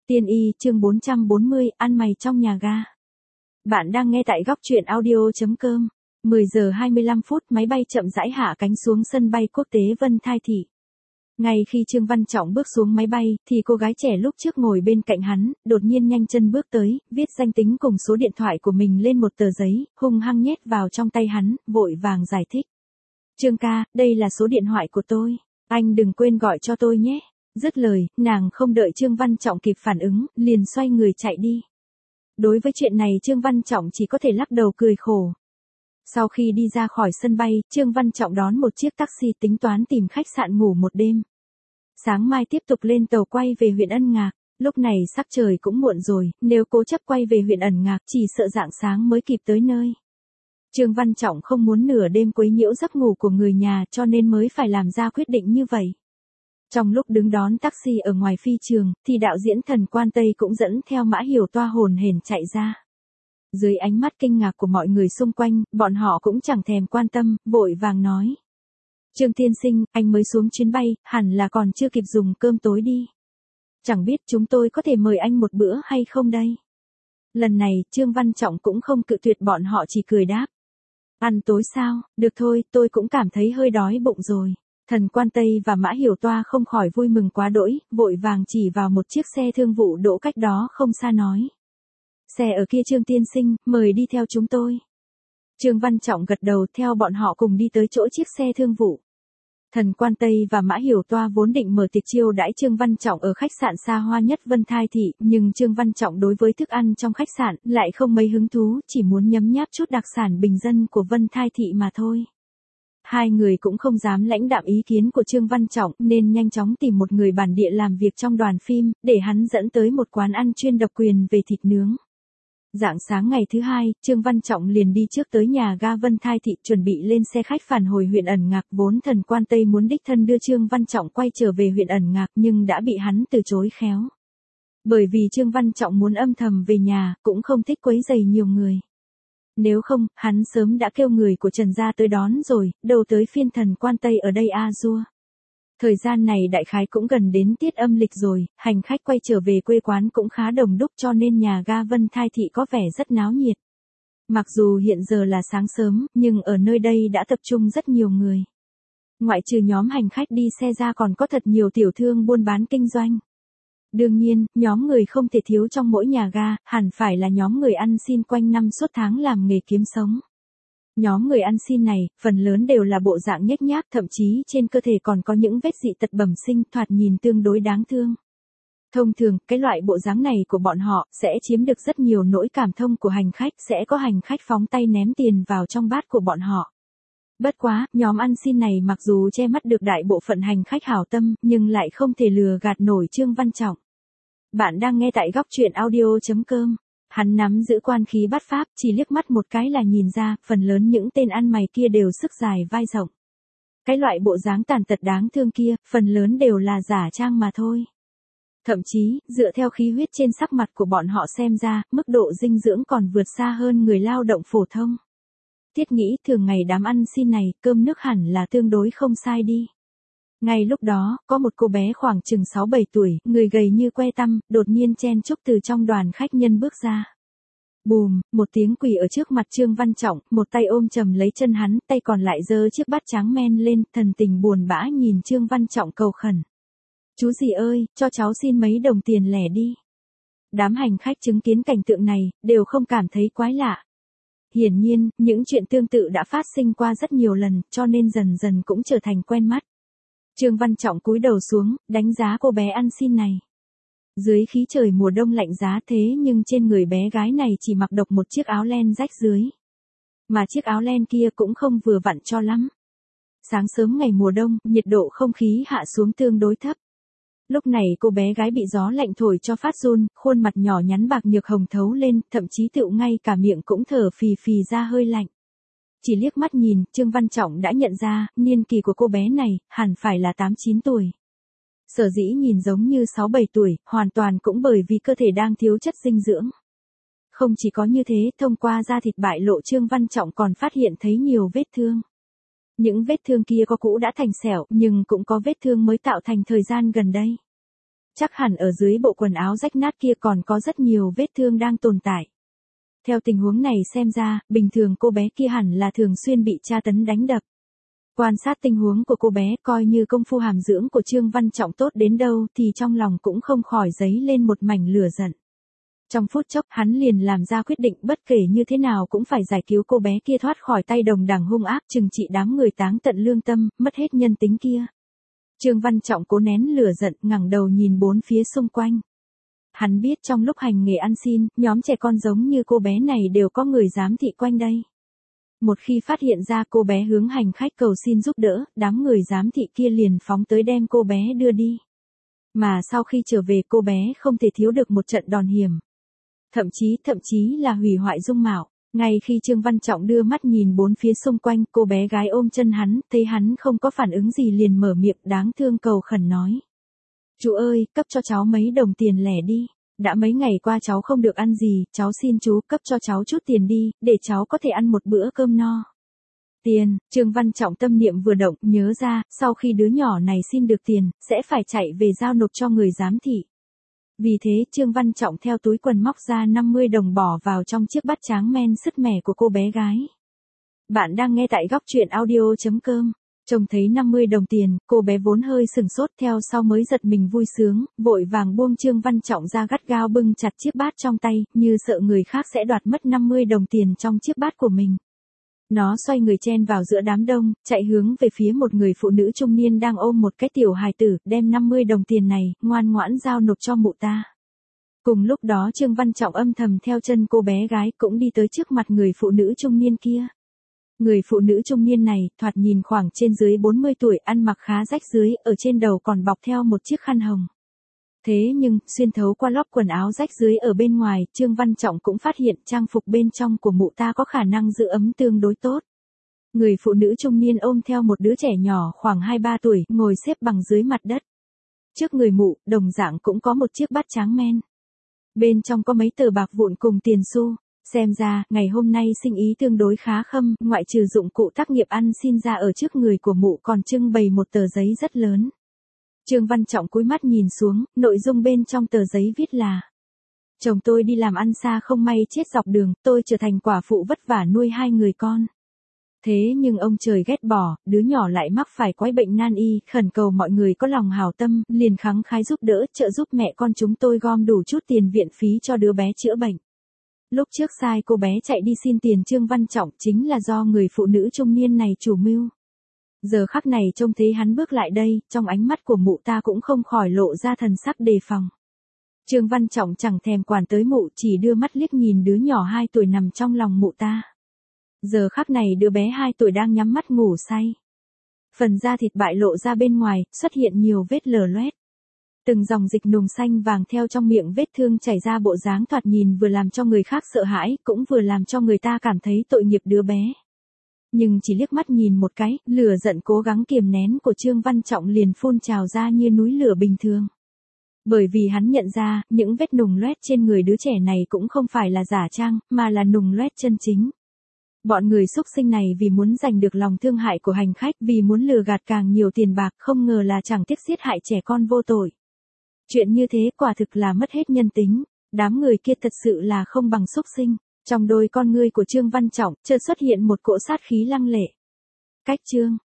Tiên y chương 440, ăn mày trong nhà ga. Bạn đang nghe tại góc truyện audio.com. 10 giờ 25 phút máy bay chậm rãi hạ cánh xuống sân bay quốc tế Vân Thai Thị. Ngay khi Trương Văn Trọng bước xuống máy bay, thì cô gái trẻ lúc trước ngồi bên cạnh hắn, đột nhiên nhanh chân bước tới, viết danh tính cùng số điện thoại của mình lên một tờ giấy, hung hăng nhét vào trong tay hắn, vội vàng giải thích. Trương ca, đây là số điện thoại của tôi. Anh đừng quên gọi cho tôi nhé. Dứt lời, nàng không đợi Trương Văn Trọng kịp phản ứng, liền xoay người chạy đi. Đối với chuyện này Trương Văn Trọng chỉ có thể lắc đầu cười khổ. Sau khi đi ra khỏi sân bay, Trương Văn Trọng đón một chiếc taxi tính toán tìm khách sạn ngủ một đêm. Sáng mai tiếp tục lên tàu quay về huyện Ân Ngạc. Lúc này sắc trời cũng muộn rồi, nếu cố chấp quay về huyện Ân Ngạc chỉ sợ rạng sáng mới kịp tới nơi. Trương Văn Trọng không muốn nửa đêm quấy nhiễu giấc ngủ của người nhà cho nên mới phải làm ra quyết định như vậy. Trong lúc đứng đón taxi ở ngoài phi trường, thì đạo diễn Thần Quan Tây cũng dẫn theo Mã Hiểu Toa hồn hển chạy ra. Dưới ánh mắt kinh ngạc của mọi người xung quanh, bọn họ cũng chẳng thèm quan tâm, vội vàng nói. Trương tiên sinh, anh mới xuống chuyến bay, hẳn là còn chưa kịp dùng cơm tối đi. Chẳng biết chúng tôi có thể mời anh một bữa hay không đây? Lần này, Trương Văn Trọng cũng không cự tuyệt, bọn họ chỉ cười đáp. Ăn tối sao, được thôi, tôi cũng cảm thấy hơi đói bụng rồi. Thần Quan Tây và Mã Hiểu Toa không khỏi vui mừng quá đỗi, vội vàng chỉ vào một chiếc xe thương vụ đỗ cách đó không xa nói. Xe ở kia Trương tiên sinh, mời đi theo chúng tôi. Trương Văn Trọng gật đầu theo bọn họ cùng đi tới chỗ chiếc xe thương vụ. Thần Quan Tây và Mã Hiểu Toa vốn định mở tiệc chiêu đãi Trương Văn Trọng ở khách sạn xa hoa nhất Vân Thai Thị, nhưng Trương Văn Trọng đối với thức ăn trong khách sạn lại không mấy hứng thú, chỉ muốn nhấm nháp chút đặc sản bình dân của Vân Thai Thị mà thôi. Hai người cũng không dám lãnh đạm ý kiến của Trương Văn Trọng nên nhanh chóng tìm một người bản địa làm việc trong đoàn phim, để hắn dẫn tới một quán ăn chuyên độc quyền về thịt nướng. Rạng sáng ngày thứ hai, Trương Văn Trọng liền đi trước tới nhà ga Vân Thai Thị chuẩn bị lên xe khách phản hồi huyện Ẩn Ngạc. Vốn Thần Quan Tây muốn đích thân đưa Trương Văn Trọng quay trở về huyện Ẩn Ngạc nhưng đã bị hắn từ chối khéo. Bởi vì Trương Văn Trọng muốn âm thầm về nhà, cũng không thích quấy rầy nhiều người. Nếu không, hắn sớm đã kêu người của Trần gia tới đón rồi, đâu tới phiên Thần Quan Tây ở đây a dua. Thời gian này đại khái cũng gần đến tiết âm lịch rồi, hành khách quay trở về quê quán cũng khá đông đúc cho nên nhà ga Vân Thai Thị có vẻ rất náo nhiệt. Mặc dù hiện giờ là sáng sớm, nhưng ở nơi đây đã tập trung rất nhiều người. Ngoại trừ nhóm hành khách đi xe ra còn có thật nhiều tiểu thương buôn bán kinh doanh. Đương nhiên, nhóm người không thể thiếu trong mỗi nhà ga, hẳn phải là nhóm người ăn xin quanh năm suốt tháng làm nghề kiếm sống. Nhóm người ăn xin này, phần lớn đều là bộ dạng nhếch nhác, thậm chí trên cơ thể còn có những vết dị tật bẩm sinh thoạt nhìn tương đối đáng thương. Thông thường, cái loại bộ dáng này của bọn họ sẽ chiếm được rất nhiều nỗi cảm thông của hành khách, sẽ có hành khách phóng tay ném tiền vào trong bát của bọn họ. Bất quá, nhóm ăn xin này mặc dù che mắt được đại bộ phận hành khách hảo tâm, nhưng lại không thể lừa gạt nổi Trương Văn Trọng. Bạn đang nghe tại góc truyện audio.com. Hắn nắm giữ quan khí bát pháp, chỉ liếc mắt một cái là nhìn ra, phần lớn những tên ăn mày kia đều sức dài vai rộng. Cái loại bộ dáng tàn tật đáng thương kia, phần lớn đều là giả trang mà thôi. Thậm chí, dựa theo khí huyết trên sắc mặt của bọn họ xem ra, mức độ dinh dưỡng còn vượt xa hơn người lao động phổ thông. Thiết nghĩ thường ngày đám ăn xin này, cơm nước hẳn là tương đối không sai đi. Ngay lúc đó, có một cô bé khoảng chừng 6-7 tuổi, người gầy như que tăm, đột nhiên chen chúc từ trong đoàn khách nhân bước ra. Bùm, một tiếng quỳ ở trước mặt Trương Văn Trọng, một tay ôm chầm lấy chân hắn, tay còn lại giơ chiếc bát trắng men lên, thần tình buồn bã nhìn Trương Văn Trọng cầu khẩn. Chú gì ơi, cho cháu xin mấy đồng tiền lẻ đi. Đám hành khách chứng kiến cảnh tượng này, đều không cảm thấy quái lạ. Hiển nhiên, những chuyện tương tự đã phát sinh qua rất nhiều lần, cho nên dần dần cũng trở thành quen mắt. Trương Văn Trọng cúi đầu xuống, đánh giá cô bé ăn xin này. Dưới khí trời mùa đông lạnh giá thế nhưng trên người bé gái này chỉ mặc độc một chiếc áo len rách dưới. Mà chiếc áo len kia cũng không vừa vặn cho lắm. Sáng sớm ngày mùa đông, nhiệt độ không khí hạ xuống tương đối thấp. Lúc này cô bé gái bị gió lạnh thổi cho phát run, khuôn mặt nhỏ nhắn bạc nhược hồng thấu lên, thậm chí tựu ngay cả miệng cũng thở phì phì ra hơi lạnh. Chỉ liếc mắt nhìn, Trương Văn Trọng đã nhận ra, niên kỳ của cô bé này, hẳn phải là 8-9 tuổi. Sở dĩ nhìn giống như 6-7 tuổi, hoàn toàn cũng bởi vì cơ thể đang thiếu chất dinh dưỡng. Không chỉ có như thế, thông qua da thịt bại lộ Trương Văn Trọng còn phát hiện thấy nhiều vết thương. Những vết thương kia có cũ đã thành sẹo, nhưng cũng có vết thương mới tạo thành thời gian gần đây. Chắc hẳn ở dưới bộ quần áo rách nát kia còn có rất nhiều vết thương đang tồn tại. Theo tình huống này xem ra, bình thường cô bé kia hẳn là thường xuyên bị tra tấn đánh đập. Quan sát tình huống của cô bé, coi như công phu hàm dưỡng của Trương Văn Trọng tốt đến đâu thì trong lòng cũng không khỏi dấy lên một mảnh lửa giận. Trong phút chốc, hắn liền làm ra quyết định bất kể như thế nào cũng phải giải cứu cô bé kia thoát khỏi tay đồng đảng hung ác trừng trị đám người táng tận lương tâm, mất hết nhân tính kia. Trương Văn Trọng cố nén lửa giận, ngẩng đầu nhìn bốn phía xung quanh. Hắn biết trong lúc hành nghề ăn xin, nhóm trẻ con giống như cô bé này đều có người giám thị quanh đây. Một khi phát hiện ra cô bé hướng hành khách cầu xin giúp đỡ, đám người giám thị kia liền phóng tới đem cô bé đưa đi. Mà sau khi trở về cô bé không thể thiếu được một trận đòn hiểm. Thậm chí là hủy hoại dung mạo. Ngay khi Trương Văn Trọng đưa mắt nhìn bốn phía xung quanh, cô bé gái ôm chân hắn, thấy hắn không có phản ứng gì liền mở miệng đáng thương cầu khẩn nói. Chú ơi, cấp cho cháu mấy đồng tiền lẻ đi. Đã mấy ngày qua cháu không được ăn gì, cháu xin chú cấp cho cháu chút tiền đi, để cháu có thể ăn một bữa cơm no. Tiền, Trương Văn Trọng tâm niệm vừa động, nhớ ra, sau khi đứa nhỏ này xin được tiền, sẽ phải chạy về giao nộp cho người giám thị. Vì thế Trương Văn Trọng theo túi quần móc ra 50 đồng bỏ vào trong chiếc bát tráng men sứt mẻ của cô bé gái. Bạn đang nghe tại góc truyện audio.com. Trông thấy 50 đồng tiền, cô bé vốn hơi sừng sốt theo sau mới giật mình vui sướng, vội vàng buông Trương Văn Trọng ra gắt gao bưng chặt chiếc bát trong tay, như sợ người khác sẽ đoạt mất 50 đồng tiền trong chiếc bát của mình. Nó xoay người chen vào giữa đám đông, chạy hướng về phía một người phụ nữ trung niên đang ôm một cái tiểu hài tử, đem 50 đồng tiền này, ngoan ngoãn giao nộp cho mụ ta. Cùng lúc đó Trương Văn Trọng âm thầm theo chân cô bé gái cũng đi tới trước mặt người phụ nữ trung niên kia. Người phụ nữ trung niên này, thoạt nhìn khoảng trên dưới 40 tuổi, ăn mặc khá rách rưới, ở trên đầu còn bọc theo một chiếc khăn hồng. Thế nhưng, xuyên thấu qua lót quần áo rách rưới ở bên ngoài, Trương Văn Trọng cũng phát hiện trang phục bên trong của mụ ta có khả năng giữ ấm tương đối tốt. Người phụ nữ trung niên ôm theo một đứa trẻ nhỏ khoảng 2-3 tuổi, ngồi xếp bằng dưới mặt đất. Trước người mụ, đồng dạng cũng có một chiếc bát tráng men. Bên trong có mấy tờ bạc vụn cùng tiền xu. Xem ra, ngày hôm nay sinh ý tương đối khá khâm, ngoại trừ dụng cụ tác nghiệp ăn xin ra ở trước người của mụ còn trưng bày một tờ giấy rất lớn. Trương Văn Trọng cúi mắt nhìn xuống, nội dung bên trong tờ giấy viết là: chồng tôi đi làm ăn xa không may chết dọc đường, tôi trở thành quả phụ vất vả nuôi 2 người con. Thế nhưng ông trời ghét bỏ, đứa nhỏ lại mắc phải quái bệnh nan y, khẩn cầu mọi người có lòng hảo tâm, liền khăng khái giúp đỡ, trợ giúp mẹ con chúng tôi gom đủ chút tiền viện phí cho đứa bé chữa bệnh. Lúc trước sai cô bé chạy đi xin tiền Trương Văn Trọng chính là do người phụ nữ trung niên này chủ mưu. Giờ khắc này trông thấy hắn bước lại đây, trong ánh mắt của mụ ta cũng không khỏi lộ ra thần sắc đề phòng. Trương Văn Trọng chẳng thèm quản tới mụ, chỉ đưa mắt liếc nhìn đứa nhỏ 2 tuổi nằm trong lòng mụ ta. Giờ khắc này đứa bé 2 tuổi đang nhắm mắt ngủ say. Phần da thịt bại lộ ra bên ngoài, xuất hiện nhiều vết lở loét. Từng dòng dịch nùng xanh vàng theo trong miệng vết thương chảy ra, bộ dáng thoạt nhìn vừa làm cho người khác sợ hãi, cũng vừa làm cho người ta cảm thấy tội nghiệp đứa bé. Nhưng chỉ liếc mắt nhìn một cái, lửa giận cố gắng kiềm nén của Trương Văn Trọng liền phun trào ra như núi lửa bình thường. Bởi vì hắn nhận ra, những vết nùng loét trên người đứa trẻ này cũng không phải là giả trang, mà là nùng loét chân chính. Bọn người xúc sinh này vì muốn giành được lòng thương hại của hành khách, vì muốn lừa gạt càng nhiều tiền bạc, không ngờ là chẳng tiếc giết hại trẻ con vô tội. Chuyện như thế quả thực là mất hết nhân tính, đám người kia thật sự là không bằng xúc sinh. Trong đôi con ngươi của Trương Văn Trọng, chợt xuất hiện một cỗ sát khí lăng lệ. Cách Trương